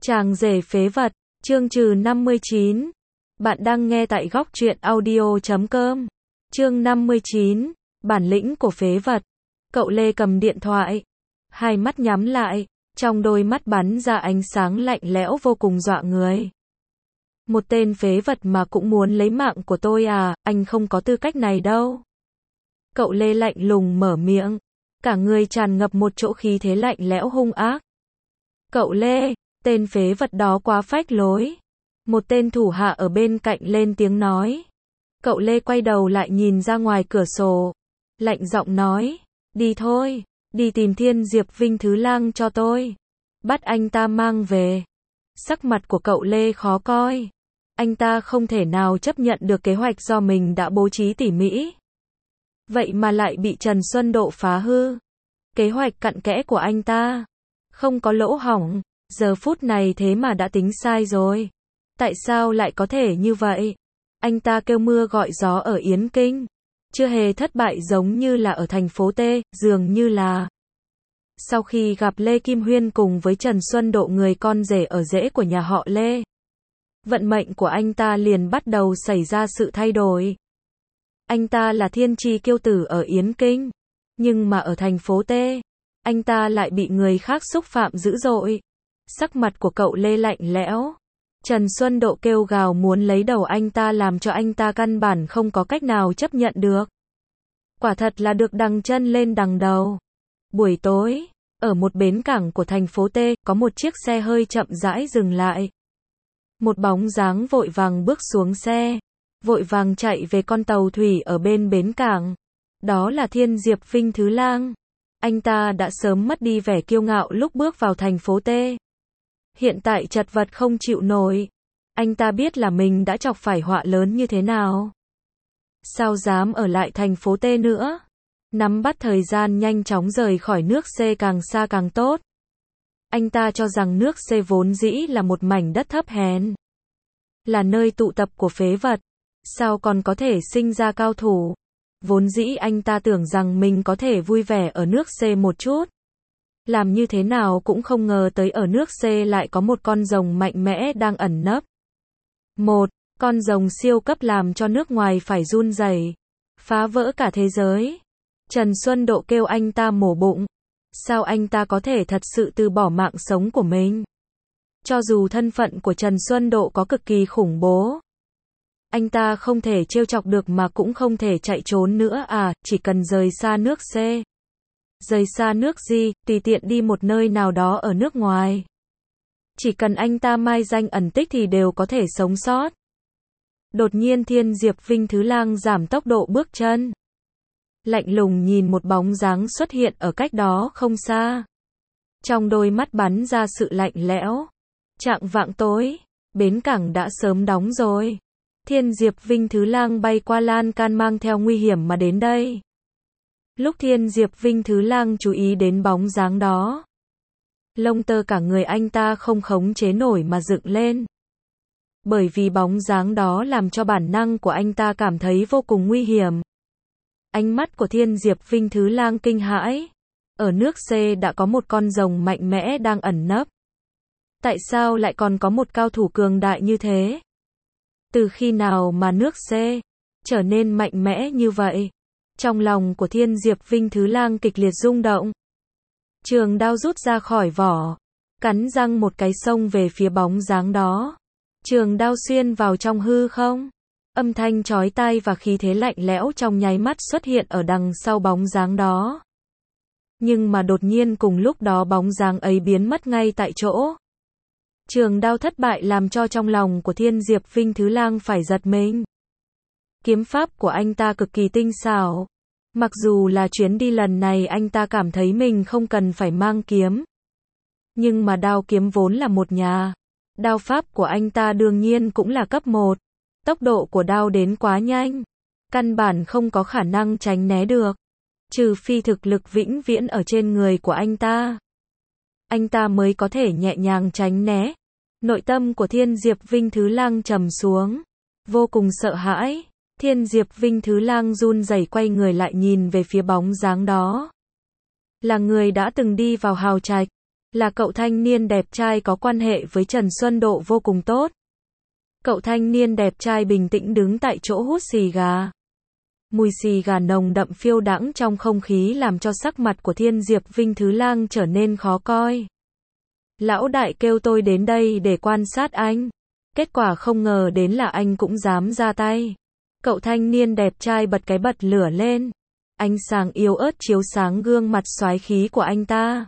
Chàng rể phế vật, chương trừ 59. Bạn đang nghe tại góc truyện audio.com. Chương 59, bản lĩnh của phế vật. Cậu Lê cầm điện thoại, hai mắt nhắm lại, trong đôi mắt bắn ra ánh sáng lạnh lẽo vô cùng dọa người. Một tên phế vật mà cũng muốn lấy mạng của tôi à, anh không có tư cách này đâu. Cậu Lê lạnh lùng mở miệng, cả người tràn ngập một chỗ khí thế lạnh lẽo hung ác. Cậu Lê, tên phế vật đó quá phách lối. Một tên thủ hạ ở bên cạnh lên tiếng nói. Cậu Lê quay đầu lại nhìn ra ngoài cửa sổ, lạnh giọng nói, đi thôi, đi tìm Thiên Diệp Vinh Thứ Lang cho tôi. Bắt anh ta mang về. Sắc mặt của cậu Lê khó coi. Anh ta không thể nào chấp nhận được kế hoạch do mình đã bố trí tỉ mỉ. Vậy mà lại bị Trần Xuân Độ phá hư. Kế hoạch cặn kẽ của anh ta không có lỗ hổng, giờ phút này thế mà đã tính sai rồi. Tại sao lại có thể như vậy? Anh ta kêu mưa gọi gió ở Yến Kinh, chưa hề thất bại giống như là ở thành phố T, dường như là sau khi gặp Lê Kim Huyên cùng với Trần Xuân Độ, người con rể ở rễ của nhà họ Lê, vận mệnh của anh ta liền bắt đầu xảy ra sự thay đổi. Anh ta là thiên chi kiêu tử ở Yến Kinh, nhưng mà ở thành phố T, anh ta lại bị người khác xúc phạm dữ dội. Sắc mặt của cậu Lê lạnh lẽo. Trần Xuân Độ kêu gào muốn lấy đầu anh ta, làm cho anh ta căn bản không có cách nào chấp nhận được. Quả thật là được đằng chân lên đằng đầu. Buổi tối, ở một bến cảng của thành phố T, có một chiếc xe hơi chậm rãi dừng lại. Một bóng dáng vội vàng bước xuống xe, vội vàng chạy về con tàu thủy ở bên bến cảng. Đó là Thiên Diệp Vinh Thứ Lang. Anh ta đã sớm mất đi vẻ kiêu ngạo lúc bước vào thành phố T. Hiện tại chật vật không chịu nổi. Anh ta biết là mình đã chọc phải họa lớn như thế nào. Sao dám ở lại thành phố T nữa? Nắm bắt thời gian nhanh chóng rời khỏi nước C càng xa càng tốt. Anh ta cho rằng nước C vốn dĩ là một mảnh đất thấp hèn, là nơi tụ tập của phế vật. Sao còn có thể sinh ra cao thủ? Vốn dĩ anh ta tưởng rằng mình có thể vui vẻ ở nước C một chút. Làm như thế nào cũng không ngờ tới ở nước C lại có một con rồng mạnh mẽ đang ẩn nấp. Một con rồng siêu cấp làm cho nước ngoài phải run rẩy, phá vỡ cả thế giới. Trần Xuân Độ kêu anh ta mổ bụng. Sao anh ta có thể thật sự từ bỏ mạng sống của mình? Cho dù thân phận của Trần Xuân Độ có cực kỳ khủng bố, anh ta không thể trêu chọc được mà cũng không thể chạy trốn nữa à, chỉ cần rời xa nước C. Rời xa nước gì, tùy tiện đi một nơi nào đó ở nước ngoài. Chỉ cần anh ta mai danh ẩn tích thì đều có thể sống sót. Đột nhiên Thiên Diệp Vinh Thứ Lang giảm tốc độ bước chân. Lạnh lùng nhìn một bóng dáng xuất hiện ở cách đó không xa. Trong đôi mắt bắn ra sự lạnh lẽo. Chạng vạng tối, bến cảng đã sớm đóng rồi. Thiên Diệp Vinh Thứ Lang bay qua lan can mang theo nguy hiểm mà đến đây. Lúc Thiên Diệp Vinh Thứ Lang chú ý đến bóng dáng đó, lông tơ cả người anh ta không khống chế nổi mà dựng lên. Bởi vì bóng dáng đó làm cho bản năng của anh ta cảm thấy vô cùng nguy hiểm. Ánh mắt của Thiên Diệp Vinh Thứ Lang kinh hãi. Ở nước C đã có một con rồng mạnh mẽ đang ẩn nấp. Tại sao lại còn có một cao thủ cường đại như thế? Từ khi nào mà nước C trở nên mạnh mẽ như vậy? Trong lòng của Thiên Diệp Vinh Thứ Lang kịch liệt rung động. Trường đao rút ra khỏi vỏ, cắn răng một cái xông về phía bóng dáng đó. Trường đao xuyên vào trong hư không. Âm thanh chói tai và khí thế lạnh lẽo trong nháy mắt xuất hiện ở đằng sau bóng dáng đó. Nhưng mà đột nhiên cùng lúc đó bóng dáng ấy biến mất ngay tại chỗ. Trường đao thất bại làm cho trong lòng của Thiên Diệp Vinh Thứ Lang phải giật mình. Kiếm pháp của anh ta cực kỳ tinh xảo. Mặc dù là chuyến đi lần này anh ta cảm thấy mình không cần phải mang kiếm. Nhưng mà đao kiếm vốn là một nhà. Đao pháp của anh ta đương nhiên cũng là cấp 1. Tốc độ của đao đến quá nhanh. Căn bản không có khả năng tránh né được. Trừ phi thực lực vĩnh viễn ở trên người của anh ta, anh ta mới có thể nhẹ nhàng tránh né. Nội tâm của Thiên Diệp Vinh Thứ Lang trầm xuống. Vô cùng sợ hãi. Thiên Diệp Vinh Thứ Lang run rẩy quay người lại nhìn về phía bóng dáng đó. Là người đã từng đi vào hào trạch, Là cậu thanh niên đẹp trai có quan hệ với Trần Xuân Độ vô cùng tốt. Cậu thanh niên đẹp trai bình tĩnh đứng tại chỗ hút xì gà. Mùi xì gà nồng đậm phiêu đãng trong không khí làm cho sắc mặt của Thiên Diệp Vinh Thứ Lang trở nên khó coi. Lão đại kêu tôi đến đây để quan sát anh. Kết quả không ngờ đến là anh cũng dám ra tay. Cậu thanh niên đẹp trai bật cái bật lửa lên. Ánh sáng yếu ớt chiếu sáng gương mặt soái khí của anh ta.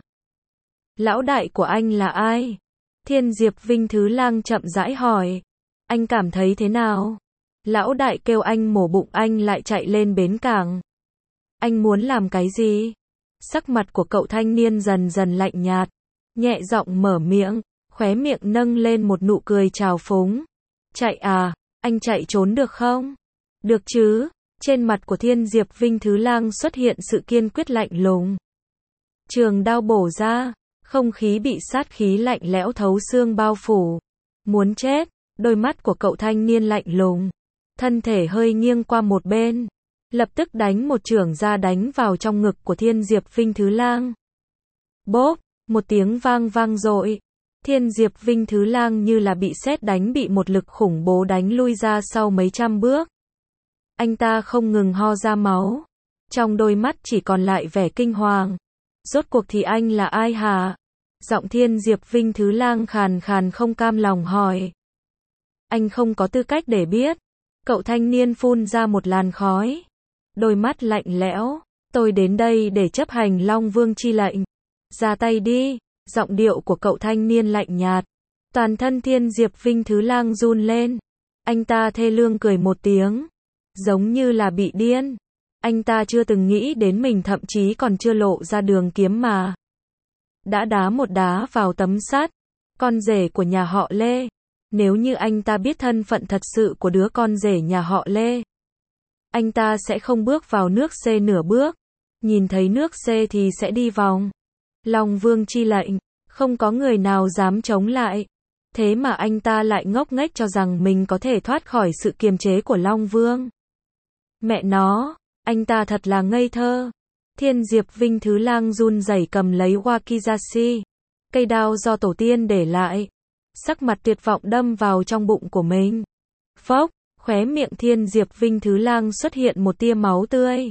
Lão đại của anh là ai? Thiên Diệp Vinh Thứ Lang chậm rãi hỏi. Anh cảm thấy thế nào? Lão đại kêu anh mổ bụng anh lại chạy lên bến cảng. Anh muốn làm cái gì? Sắc mặt của cậu thanh niên dần dần lạnh nhạt. Nhẹ giọng mở miệng, khóe miệng nâng lên một nụ cười trào phúng. Chạy à? Anh chạy trốn được không? Được chứ? Trên mặt của Thiên Diệp Vinh Thứ Lang xuất hiện sự kiên quyết lạnh lùng. Trường đao bổ ra, không khí bị sát khí lạnh lẽo thấu xương bao phủ. Muốn chết, đôi mắt của cậu thanh niên lạnh lùng. Thân thể hơi nghiêng qua một bên. Lập tức đánh một chưởng ra đánh vào trong ngực của Thiên Diệp Vinh Thứ Lang. Bốp, một tiếng vang vang dội. Thiên Diệp Vinh Thứ Lang như là bị sét đánh bị một lực khủng bố đánh lui ra sau mấy trăm bước. Anh ta không ngừng ho ra máu. Trong đôi mắt chỉ còn lại vẻ kinh hoàng. Rốt cuộc thì anh là ai hả? Giọng Thiên Diệp Vinh Thứ Lang khàn khàn không cam lòng hỏi. Anh không có tư cách để biết. Cậu thanh niên phun ra một làn khói. Đôi mắt lạnh lẽo. Tôi đến đây để chấp hành Long Vương chi lệnh. Ra tay đi. Giọng điệu của cậu thanh niên lạnh nhạt. Toàn thân Thiên Diệp Vinh Thứ Lang run lên. Anh ta thê lương cười một tiếng. Giống như là bị điên. Anh ta chưa từng nghĩ đến mình thậm chí còn chưa lộ ra đường kiếm mà. Đã đá một đá vào tấm sắt. Con rể của nhà họ Lê. Nếu như anh ta biết thân phận thật sự của đứa con rể nhà họ Lê, anh ta sẽ không bước vào nước C nửa bước. Nhìn thấy nước C thì sẽ đi vòng. Long Vương chi lệnh, không có người nào dám chống lại. Thế mà anh ta lại ngốc nghếch cho rằng mình có thể thoát khỏi sự kiềm chế của Long Vương. Mẹ nó, anh ta thật là ngây thơ. Thiên Diệp Vinh Thứ Lang run rẩy cầm lấy wakizashi, cây đao do tổ tiên để lại. Sắc mặt tuyệt vọng đâm vào trong bụng của mình. Phốc, khóe miệng Thiên Diệp Vinh Thứ Lang xuất hiện một tia máu tươi.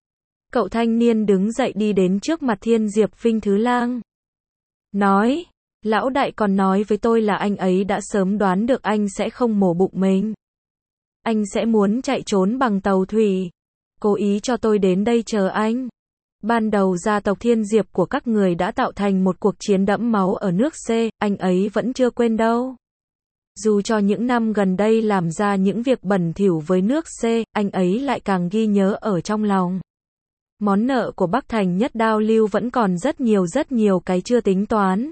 Cậu thanh niên đứng dậy đi đến trước mặt Thiên Diệp Vinh Thứ Lang. Nói, lão đại còn nói với tôi là anh ấy đã sớm đoán được anh sẽ không mổ bụng mình. Anh sẽ muốn chạy trốn bằng tàu thủy. Cố ý cho tôi đến đây chờ anh. Ban đầu gia tộc Thiên Diệp của các người đã tạo thành một cuộc chiến đẫm máu ở nước C, anh ấy vẫn chưa quên đâu. Dù cho những năm gần đây làm ra những việc bẩn thỉu với nước C, anh ấy lại càng ghi nhớ ở trong lòng. Món nợ của Bắc Thành Nhất Đao Lưu vẫn còn rất nhiều cái chưa tính toán.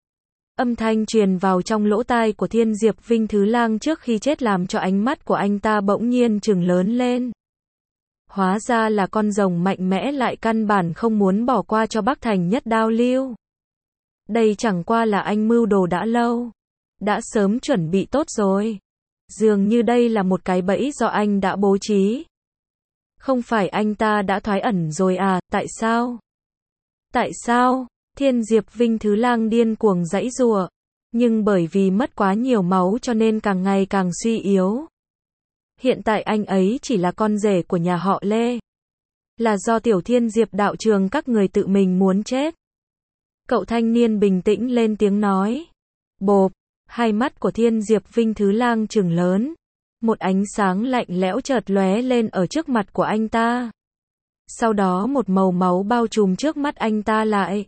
Âm thanh truyền vào trong lỗ tai của Thiên Diệp Vinh Thứ Lang trước khi chết làm cho ánh mắt của anh ta bỗng nhiên trừng lớn lên. Hóa ra là con rồng mạnh mẽ lại căn bản không muốn bỏ qua cho Bắc Thành Nhất Đao Lưu. Đây chẳng qua là anh mưu đồ đã lâu. Đã sớm chuẩn bị tốt rồi. Dường như đây là một cái bẫy do anh đã bố trí. Không phải anh ta đã thoái ẩn rồi à, tại sao? Tại sao? Thiên Diệp Vinh Thứ Lang điên cuồng giãy giụa, nhưng bởi vì mất quá nhiều máu cho nên càng ngày càng suy yếu. Hiện tại anh ấy chỉ là con rể của nhà họ Lê. Là do Tiểu Thiên Diệp đạo trường các người tự mình muốn chết. Cậu thanh niên bình tĩnh lên tiếng nói. Bộp, hai mắt của Thiên Diệp Vinh Thứ Lang trừng lớn. Một ánh sáng lạnh lẽo chợt lóe lên ở trước mặt của anh ta. Sau đó một màu máu bao trùm trước mắt anh ta lại.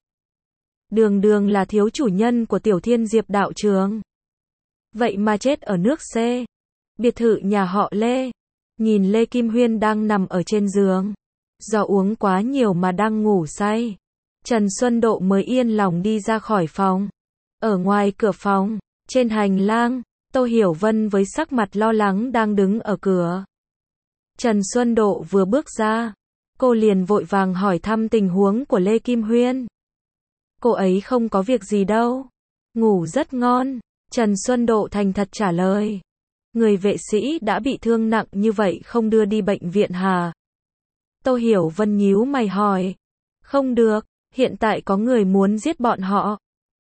Đường là thiếu chủ nhân của Tiểu Thiên Diệp đạo trường. Vậy mà chết ở nước C. Biệt thự nhà họ Lê. Nhìn Lê Kim Huyên đang nằm ở trên giường. Do uống quá nhiều mà đang ngủ say. Trần Xuân Độ mới yên lòng đi ra khỏi phòng. Ở ngoài cửa phòng, trên hành lang, Tô Hiểu Vân với sắc mặt lo lắng đang đứng ở cửa. Trần Xuân Độ vừa bước ra, cô liền vội vàng hỏi thăm tình huống của Lê Kim Huyên. Cô ấy không có việc gì đâu. Ngủ rất ngon. Trần Xuân Độ thành thật trả lời. Người vệ sĩ đã bị thương nặng như vậy không đưa đi bệnh viện hả? Tô Hiểu Vân nhíu mày hỏi. Không được, hiện tại có người muốn giết bọn họ.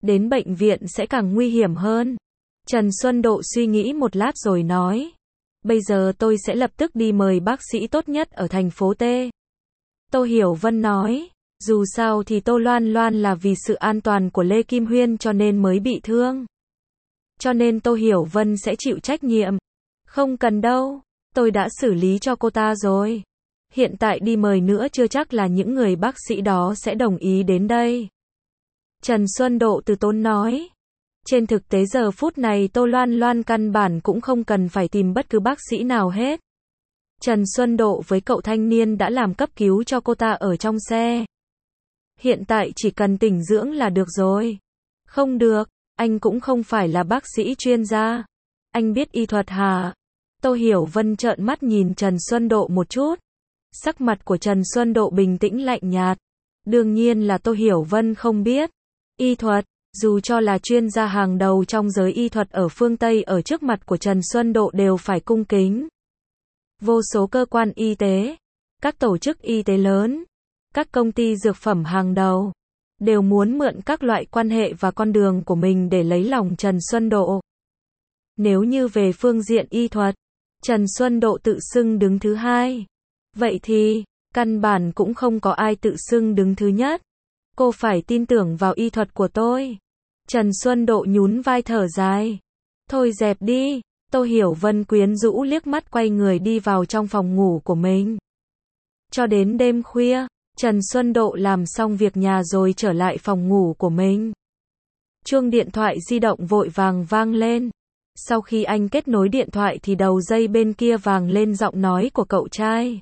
đến bệnh viện sẽ càng nguy hiểm hơn. Trần Xuân Độ suy nghĩ một lát rồi nói. Bây giờ tôi sẽ lập tức đi mời bác sĩ tốt nhất ở thành phố T. Tô Hiểu Vân nói. Dù sao thì Tô Loan Loan là vì sự an toàn của Lê Kim Huyên cho nên mới bị thương. Cho nên Tô Hiểu Vân sẽ chịu trách nhiệm. Không cần đâu, tôi đã xử lý cho cô ta rồi. Hiện tại đi mời nữa chưa chắc là những người bác sĩ đó sẽ đồng ý đến đây. Trần Xuân Độ từ tốn nói. Trên thực tế giờ phút này Tô Loan Loan căn bản cũng không cần phải tìm bất cứ bác sĩ nào hết. Trần Xuân Độ với cậu thanh niên đã làm cấp cứu cho cô ta ở trong xe. Hiện tại chỉ cần tĩnh dưỡng là được rồi. Không được, anh cũng không phải là bác sĩ chuyên gia. Anh biết y thuật hả? Tô Hiểu Vân trợn mắt nhìn Trần Xuân Độ một chút. Sắc mặt của Trần Xuân Độ bình tĩnh lạnh nhạt. Đương nhiên là Tô Hiểu Vân không biết. Y thuật, dù cho là chuyên gia hàng đầu trong giới y thuật ở phương Tây ở trước mặt của Trần Xuân Độ đều phải cung kính. Vô số cơ quan y tế, các tổ chức y tế lớn, các công ty dược phẩm hàng đầu, đều muốn mượn các loại quan hệ và con đường của mình để lấy lòng Trần Xuân Độ. Nếu như về phương diện y thuật, Trần Xuân Độ tự xưng đứng thứ hai. Vậy thì, căn bản cũng không có ai tự xưng đứng thứ nhất. Cô phải tin tưởng vào y thuật của tôi. Trần Xuân Độ nhún vai thở dài. Thôi dẹp đi. Tô Hiểu Vân quyến rũ liếc mắt quay người đi vào trong phòng ngủ của mình. Cho đến đêm khuya, Trần Xuân Độ làm xong việc nhà rồi trở lại phòng ngủ của mình. Chuông điện thoại di động vội vàng vang lên. Sau khi anh kết nối điện thoại thì đầu dây bên kia vang lên giọng nói của cậu trai.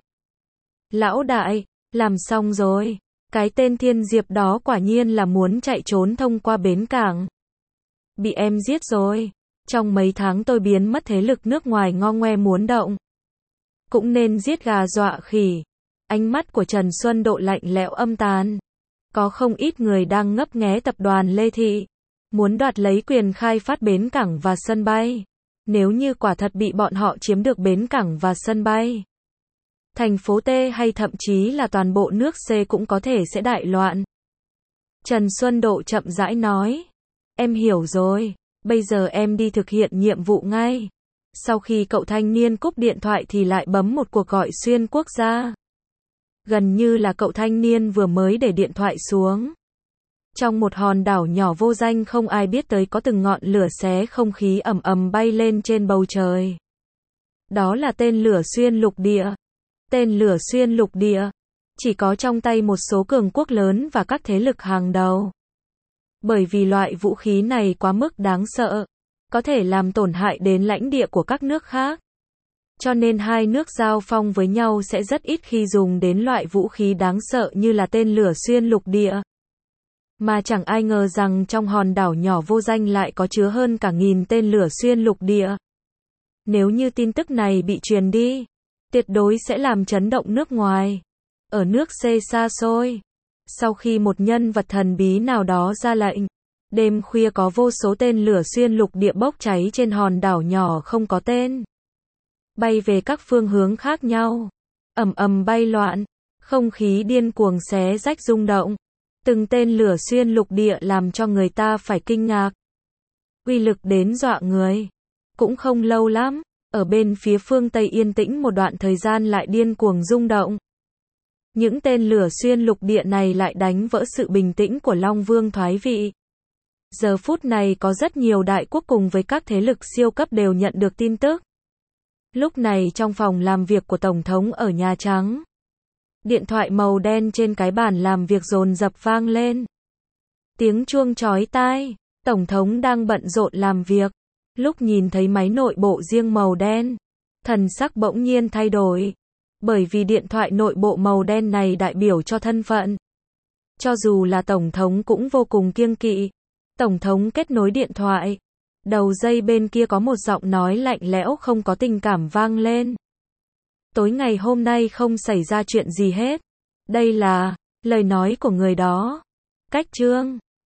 Lão đại, làm xong rồi. Cái tên Thiên Diệp đó quả nhiên là muốn chạy trốn thông qua bến cảng. Bị em giết rồi. Trong mấy tháng tôi biến mất thế lực nước ngoài ngo ngoe muốn động. Cũng nên giết gà dọa khỉ. Ánh mắt của Trần Xuân Độ lạnh lẽo âm tàn. Có không ít người đang ngấp nghé tập đoàn Lê Thị. Muốn đoạt lấy quyền khai phát bến cảng và sân bay. Nếu như quả thật bị bọn họ chiếm được bến cảng và sân bay. Thành phố T hay thậm chí là toàn bộ nước C cũng có thể sẽ đại loạn. Trần Xuân Độ chậm rãi nói. Em hiểu rồi. Bây giờ em đi thực hiện nhiệm vụ ngay. Sau khi cậu thanh niên cúp điện thoại thì lại bấm một cuộc gọi xuyên quốc gia. Gần như là cậu thanh niên vừa mới để điện thoại xuống. Trong một hòn đảo nhỏ vô danh không ai biết tới có từng ngọn lửa xé không khí ầm ầm bay lên trên bầu trời. Đó là tên lửa xuyên lục địa. Tên lửa xuyên lục địa. Chỉ có trong tay một số cường quốc lớn và các thế lực hàng đầu. Bởi vì loại vũ khí này quá mức đáng sợ. Có thể làm tổn hại đến lãnh địa của các nước khác. Cho nên hai nước giao phong với nhau sẽ rất ít khi dùng đến loại vũ khí đáng sợ như là tên lửa xuyên lục địa. Mà chẳng ai ngờ rằng trong hòn đảo nhỏ vô danh lại có chứa hơn cả 1000 tên lửa xuyên lục địa. Nếu như tin tức này bị truyền đi, tuyệt đối sẽ làm chấn động nước ngoài. Ở nước C xa xôi, sau khi một nhân vật thần bí nào đó ra lệnh, đêm khuya có vô số tên lửa xuyên lục địa bốc cháy trên hòn đảo nhỏ không có tên. Bay về các phương hướng khác nhau, ầm ầm bay loạn, không khí điên cuồng xé rách rung động. Từng tên lửa xuyên lục địa làm cho người ta phải kinh ngạc. Uy lực đến dọa người. Cũng không lâu lắm, ở bên phía phương Tây yên tĩnh một đoạn thời gian lại điên cuồng rung động. Những tên lửa xuyên lục địa này lại đánh vỡ sự bình tĩnh của Long Vương thoái vị. Giờ phút này có rất nhiều đại quốc cùng với các thế lực siêu cấp đều nhận được tin tức. Lúc này trong phòng làm việc của Tổng thống ở Nhà Trắng, điện thoại màu đen trên cái bàn làm việc dồn dập vang lên. Tiếng chuông chói tai, Tổng thống đang bận rộn làm việc. Lúc nhìn thấy máy nội bộ riêng màu đen, thần sắc bỗng nhiên thay đổi. Bởi vì điện thoại nội bộ màu đen này đại biểu cho thân phận. Cho dù là Tổng thống cũng vô cùng kiêng kỵ. Tổng thống kết nối điện thoại. Đầu dây bên kia có một giọng nói lạnh lẽo không có tình cảm vang lên. Tối ngày hôm nay không xảy ra chuyện gì hết. Đây là lời nói của người đó. Cách chương